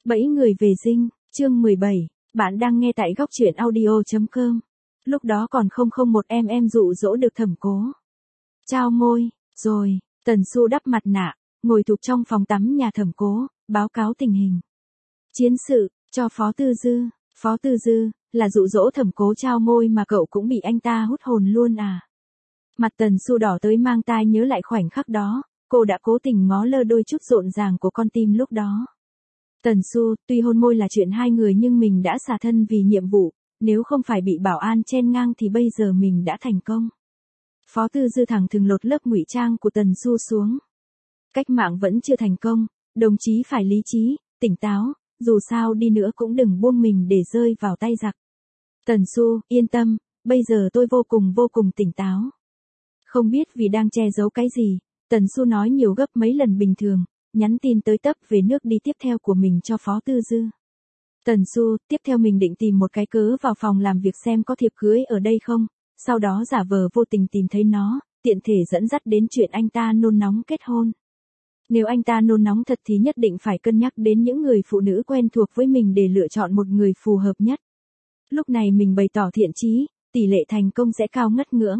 Bẫy người về dinh, chương 17, bạn đang nghe tại góc truyện audio.com. Lúc đó còn 001 em dụ dỗ được Thẩm Cố. Trao môi, rồi, Tần Xu đắp mặt nạ, ngồi thụp trong phòng tắm nhà Thẩm Cố, báo cáo tình hình. Chiến sự, cho Phó Tư Dư. Phó Tư Dư, là dụ dỗ Thẩm Cố trao môi mà cậu cũng bị anh ta hút hồn luôn à. Mặt Tần Xu đỏ tới mang tai nhớ lại khoảnh khắc đó, cô đã cố tình ngó lơ đôi chút rộn ràng của con tim lúc đó. Tần Xu, tuy hôn môi là chuyện hai người nhưng mình đã xả thân vì nhiệm vụ, nếu không phải bị bảo an chen ngang thì bây giờ mình đã thành công. Phó Tư Dư thẳng thừng lột lớp ngụy trang của Tần Xu xuống. Cách mạng vẫn chưa thành công, đồng chí phải lý trí, tỉnh táo, dù sao đi nữa cũng đừng buông mình để rơi vào tay giặc. Tần Xu, yên tâm, bây giờ tôi vô cùng tỉnh táo. Không biết vì đang che giấu cái gì, Tần Xu nói nhiều gấp mấy lần bình thường, nhắn tin tới tấp về nước đi tiếp theo của mình cho Phó Tư Dư. Tần Xu, tiếp theo mình định tìm một cái cớ vào phòng làm việc xem có thiệp cưới ở đây không, sau đó giả vờ vô tình tìm thấy nó, tiện thể dẫn dắt đến chuyện anh ta nôn nóng kết hôn. Nếu anh ta nôn nóng thật thì nhất định phải cân nhắc đến những người phụ nữ quen thuộc với mình để lựa chọn một người phù hợp nhất. Lúc này mình bày tỏ thiện chí, tỷ lệ thành công sẽ cao ngất ngưỡng.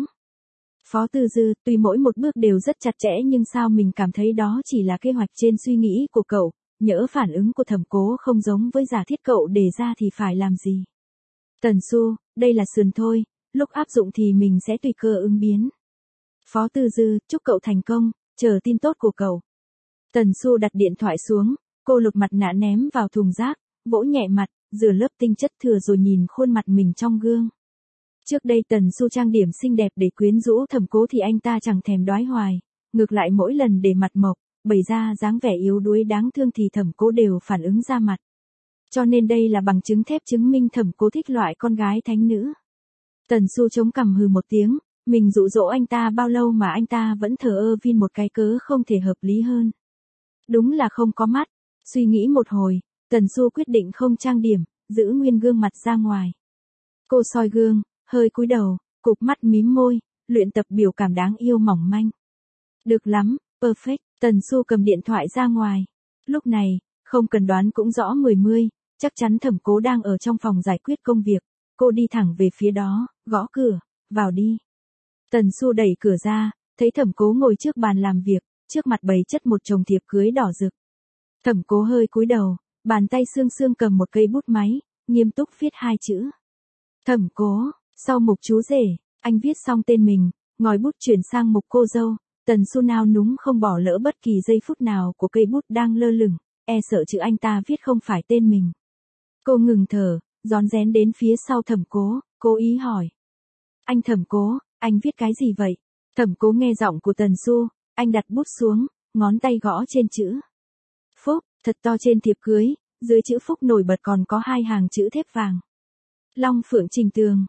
Phó Tư Dư, tuy mỗi một bước đều rất chặt chẽ nhưng sao mình cảm thấy đó chỉ là kế hoạch trên suy nghĩ của cậu, nhỡ phản ứng của Thẩm Cố không giống với giả thiết cậu đề ra thì phải làm gì. Tần Xu, đây là sườn thôi, lúc áp dụng thì mình sẽ tùy cơ ứng biến. Phó Tư Dư, chúc cậu thành công, chờ tin tốt của cậu. Tần Xu đặt điện thoại xuống, cô lột mặt nạ ném vào thùng rác, vỗ nhẹ mặt, rửa lớp tinh chất thừa rồi nhìn khuôn mặt mình trong gương. Trước đây Tần Xu trang điểm xinh đẹp để quyến rũ Thẩm Cố thì anh ta chẳng thèm đoái hoài, ngược lại mỗi lần để mặt mộc, bày ra dáng vẻ yếu đuối đáng thương thì Thẩm Cố đều phản ứng ra mặt. Cho nên đây là bằng chứng thép chứng minh Thẩm Cố thích loại con gái thánh nữ. Tần Xu chống cằm hừ một tiếng, mình dụ dỗ anh ta bao lâu mà anh ta vẫn thờ ơ vin một cái cớ không thể hợp lý hơn. Đúng là không có mắt. Suy nghĩ một hồi, Tần Xu quyết định không trang điểm, giữ nguyên gương mặt ra ngoài. Cô soi gương, hơi cúi đầu, cụp mắt mím môi, luyện tập biểu cảm đáng yêu mỏng manh. Được lắm, perfect. Tần Xu cầm điện thoại ra ngoài. Lúc này, không cần đoán cũng rõ 10, chắc chắn Thẩm Cố đang ở trong phòng giải quyết công việc. Cô đi thẳng về phía đó, gõ cửa, vào đi. Tần Xu đẩy cửa ra, thấy Thẩm Cố ngồi trước bàn làm việc, trước mặt bày chất một chồng thiệp cưới đỏ rực. Thẩm Cố hơi cúi đầu, bàn tay sương cầm một cây bút máy, nghiêm túc viết hai chữ. Thẩm Cố, sau mục chú rể, anh viết xong tên mình, ngòi bút chuyển sang mục cô dâu. Tần Xu nao núng không bỏ lỡ bất kỳ giây phút nào của cây bút đang lơ lửng, e sợ chữ anh ta viết không phải tên mình. Cô ngừng thở, rón rén đến phía sau Thẩm Cố, cố ý hỏi. Anh Thẩm Cố, anh viết cái gì vậy? Thẩm Cố nghe giọng của Tần Xu, anh đặt bút xuống, ngón tay gõ trên chữ Phúc, thật to trên thiệp cưới, dưới chữ Phúc nổi bật còn có hai hàng chữ thép vàng. Long Phượng Trình Tường,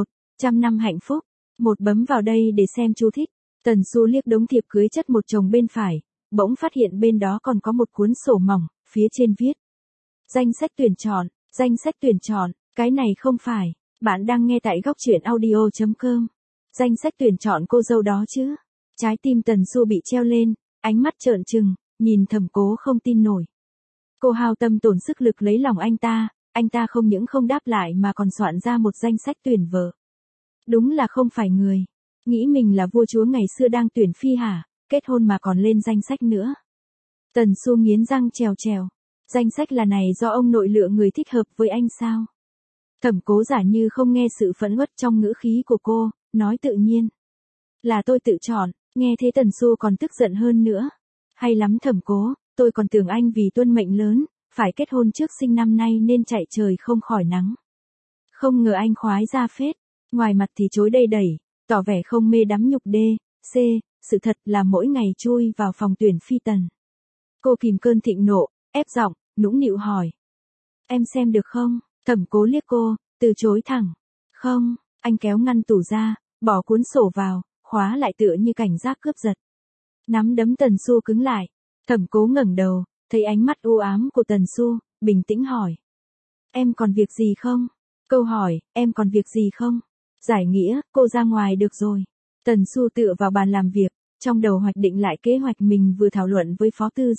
100 năm hạnh phúc. Một bấm vào đây để xem chú thích. Tần Xu liếc đống thiệp cưới chất một chồng bên phải, bỗng phát hiện bên đó còn có một cuốn sổ mỏng, phía trên viết. Danh sách tuyển chọn, cái này không phải, bạn đang nghe tại góc truyện audio.com. Danh sách tuyển chọn cô dâu đó chứ. Trái tim Tần Xu bị treo lên, ánh mắt trợn trừng, nhìn Thẩm Cố không tin nổi. Cô hao tâm tổn sức lực lấy lòng anh ta không những không đáp lại mà còn soạn ra một danh sách tuyển vợ. Đúng là không phải người. Nghĩ mình là vua chúa ngày xưa đang tuyển phi hả, kết hôn mà còn lên danh sách nữa. Tần Xu nghiến răng trèo. Danh sách là này do ông nội lựa người thích hợp với anh sao? Thẩm Cố giả như không nghe sự phẫn uất trong ngữ khí của cô, nói tự nhiên. Là tôi tự chọn, nghe thế Tần Xu còn tức giận hơn nữa. Hay lắm Thẩm Cố, tôi còn tưởng anh vì tuân mệnh lớn, phải kết hôn trước sinh năm nay nên chạy trời không khỏi nắng. Không ngờ anh khoái ra phết, ngoài mặt thì chối đây đẩy, tỏ vẻ không mê đắm nhục đê, sự thật là mỗi ngày chui vào phòng tuyển phi tần. Cô kìm cơn thịnh nộ, ép giọng, nũng nịu hỏi. Em xem được không? Thẩm Cố liếc cô, từ chối thẳng. Không, anh kéo ngăn tủ ra, bỏ cuốn sổ vào, khóa lại tựa như cảnh giác cướp giật. Nắm đấm Tần Xu cứng lại. Thẩm Cố ngẩng đầu, thấy ánh mắt u ám của Tần Xu, bình tĩnh hỏi. Em còn việc gì không? Câu hỏi, em còn việc gì không? Giải nghĩa, cô ra ngoài được rồi. Tần Xu tựa vào bàn làm việc, trong đầu hoạch định lại kế hoạch mình vừa thảo luận với Phó Tư Dư,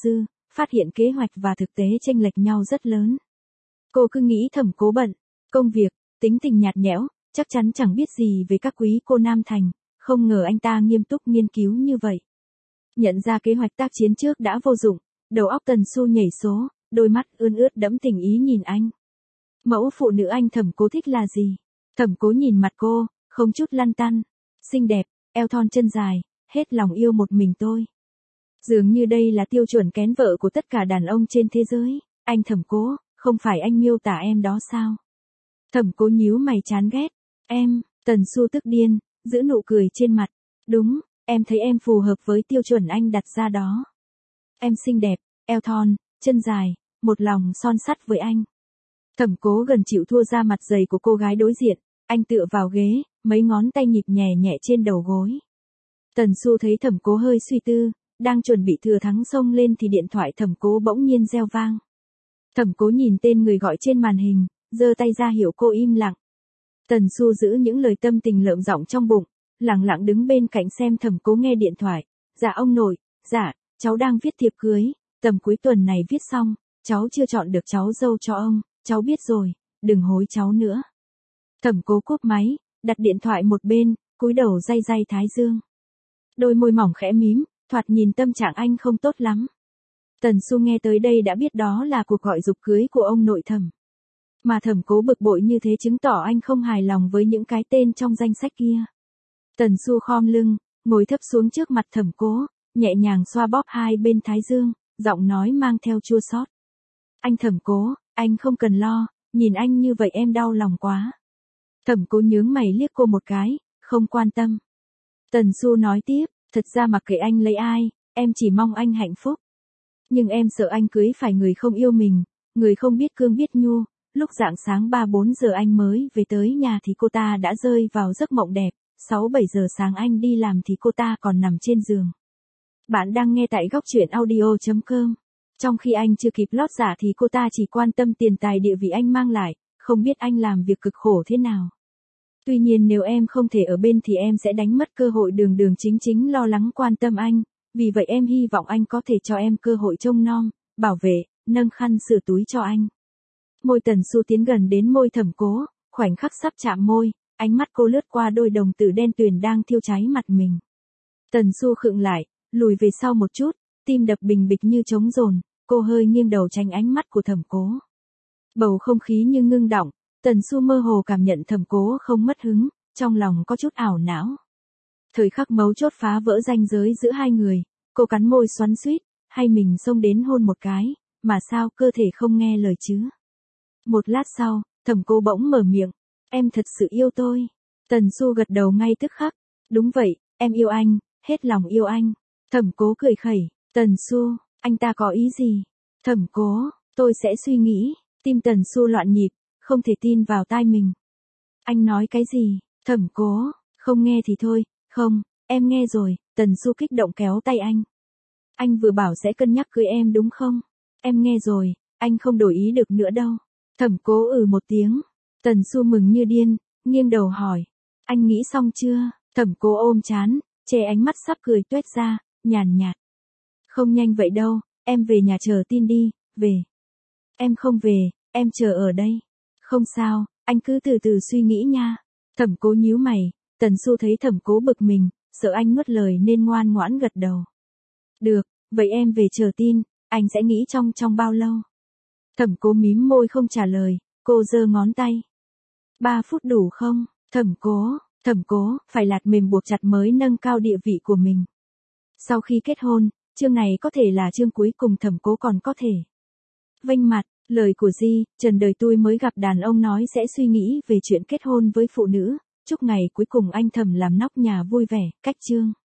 phát hiện kế hoạch và thực tế chênh lệch nhau rất lớn. Cô cứ nghĩ Thẩm Cố bận, công việc, tính tình nhạt nhẽo, chắc chắn chẳng biết gì về các quý cô Nam Thành, không ngờ anh ta nghiêm túc nghiên cứu như vậy. Nhận ra kế hoạch tác chiến trước đã vô dụng, đầu óc Tần Xu nhảy số, đôi mắt ươn ướt đẫm tình ý nhìn anh. Mẫu phụ nữ anh Thẩm Cố thích là gì? Thẩm Cố nhìn mặt cô, không chút lăn tăn. Xinh đẹp, eo thon chân dài, hết lòng yêu một mình tôi. Dường như đây là tiêu chuẩn kén vợ của tất cả đàn ông trên thế giới. Anh Thẩm Cố, không phải anh miêu tả em đó sao? Thẩm Cố nhíu mày chán ghét. Em, Tần Xu tức điên, giữ nụ cười trên mặt. Đúng, em thấy em phù hợp với tiêu chuẩn anh đặt ra đó. Em xinh đẹp, eo thon, chân dài, một lòng son sắt với anh. Thẩm Cố gần chịu thua ra mặt dày của cô gái đối diện, anh tựa vào ghế, mấy ngón tay nhịp nhẹ nhẹ trên đầu gối. Tần Xu thấy Thẩm Cố hơi suy tư, đang chuẩn bị thừa thắng xông lên thì điện thoại Thẩm Cố bỗng nhiên reo vang. Thẩm Cố nhìn tên người gọi trên màn hình, giơ tay ra hiệu cô im lặng. Tần Xu giữ những lời tâm tình lợm giọng trong bụng, lặng lặng đứng bên cạnh xem Thẩm Cố nghe điện thoại. Dạ ông nội, dạ, cháu đang viết thiệp cưới, tầm cuối tuần này viết xong, cháu chưa chọn được cháu dâu cho ông, cháu biết rồi, đừng hối cháu nữa. Thẩm Cố cúp máy, đặt điện thoại một bên, cúi đầu day day thái dương. Đôi môi mỏng khẽ mím, thoạt nhìn tâm trạng anh không tốt lắm. Tần Xu nghe tới đây đã biết đó là cuộc gọi giục cưới của ông nội Thẩm. Mà Thẩm Cố bực bội như thế chứng tỏ anh không hài lòng với những cái tên trong danh sách kia. Tần Xu khom lưng, ngồi thấp xuống trước mặt Thẩm Cố, nhẹ nhàng xoa bóp hai bên thái dương, giọng nói mang theo chua xót. Anh Thẩm Cố, anh không cần lo, nhìn anh như vậy em đau lòng quá. Thẩm Cố nhướng mày liếc cô một cái, không quan tâm. Tần Xu nói tiếp, thật ra mặc kệ anh lấy ai, em chỉ mong anh hạnh phúc. Nhưng em sợ anh cưới phải người không yêu mình, người không biết cương biết nhu. Lúc rạng sáng 3-4 giờ anh mới về tới nhà thì cô ta đã rơi vào giấc mộng đẹp, 6-7 giờ sáng anh đi làm thì cô ta còn nằm trên giường. Bạn đang nghe tại góc truyện audio.com. Trong khi anh chưa kịp lót dạ thì cô ta chỉ quan tâm tiền tài địa vị anh mang lại, không biết anh làm việc cực khổ thế nào. Tuy nhiên nếu em không thể ở bên thì em sẽ đánh mất cơ hội đường đường chính chính lo lắng quan tâm anh, vì vậy em hy vọng anh có thể cho em cơ hội trông nom, bảo vệ, nâng khăn sửa túi cho anh. Môi Tần Xu tiến gần đến môi Thẩm Cố, khoảnh khắc sắp chạm môi, ánh mắt cô lướt qua đôi đồng tử đen tuyền đang thiêu cháy mặt mình. Tần Xu khựng lại, lùi về sau một chút, tim đập bình bịch như trống dồn, cô hơi nghiêng đầu tránh ánh mắt của Thẩm Cố. Bầu không khí như ngưng đọng, Tần Xu mơ hồ cảm nhận Thẩm Cố không mất hứng, trong lòng có chút ảo não. Thời khắc mấu chốt phá vỡ ranh giới giữa hai người, cô cắn môi xoắn xuýt, hay mình xông đến hôn một cái, mà sao cơ thể không nghe lời chứ? Một lát sau, Thẩm Cố bỗng mở miệng, em thật sự yêu tôi. Tần Xu gật đầu ngay tức khắc, đúng vậy, em yêu anh, hết lòng yêu anh. Thẩm Cố cười khẩy, Tần Xu, anh ta có ý gì? Thẩm Cố, tôi sẽ suy nghĩ. Tim Tần Xu loạn nhịp, không thể tin vào tai mình. Anh nói cái gì? Thẩm Cố, không nghe thì thôi, không, em nghe rồi. Tần Xu kích động kéo tay anh. Anh vừa bảo sẽ cân nhắc cưới em đúng không? Em nghe rồi, anh không đổi ý được nữa đâu. Thẩm Cố một tiếng. Tần Xu mừng như điên, nghiêng đầu hỏi. Anh nghĩ xong chưa? Thẩm Cố ôm chán, che ánh mắt sắp cười tuét ra, nhàn nhạt. Không nhanh vậy đâu, em về nhà chờ tin đi, về. Em không về, em chờ ở đây. Không sao, anh cứ từ từ suy nghĩ nha. Thẩm Cố nhíu mày, Tần Xu thấy Thẩm Cố bực mình, sợ anh nuốt lời nên ngoan ngoãn gật đầu. Được, vậy em về chờ tin, anh sẽ nghĩ trong bao lâu? Thẩm Cố mím môi không trả lời, cô giơ ngón tay. 3 phút đủ không? Thẩm Cố, phải lạt mềm buộc chặt mới nâng cao địa vị của mình. Sau khi kết hôn, chương này có thể là chương cuối cùng Thẩm Cố còn có thể. Vênh mặt, lời của Di, Trần đời tôi mới gặp đàn ông nói sẽ suy nghĩ về chuyện kết hôn với phụ nữ, chúc ngày cuối cùng anh Thẩm làm nóc nhà vui vẻ, cách chương.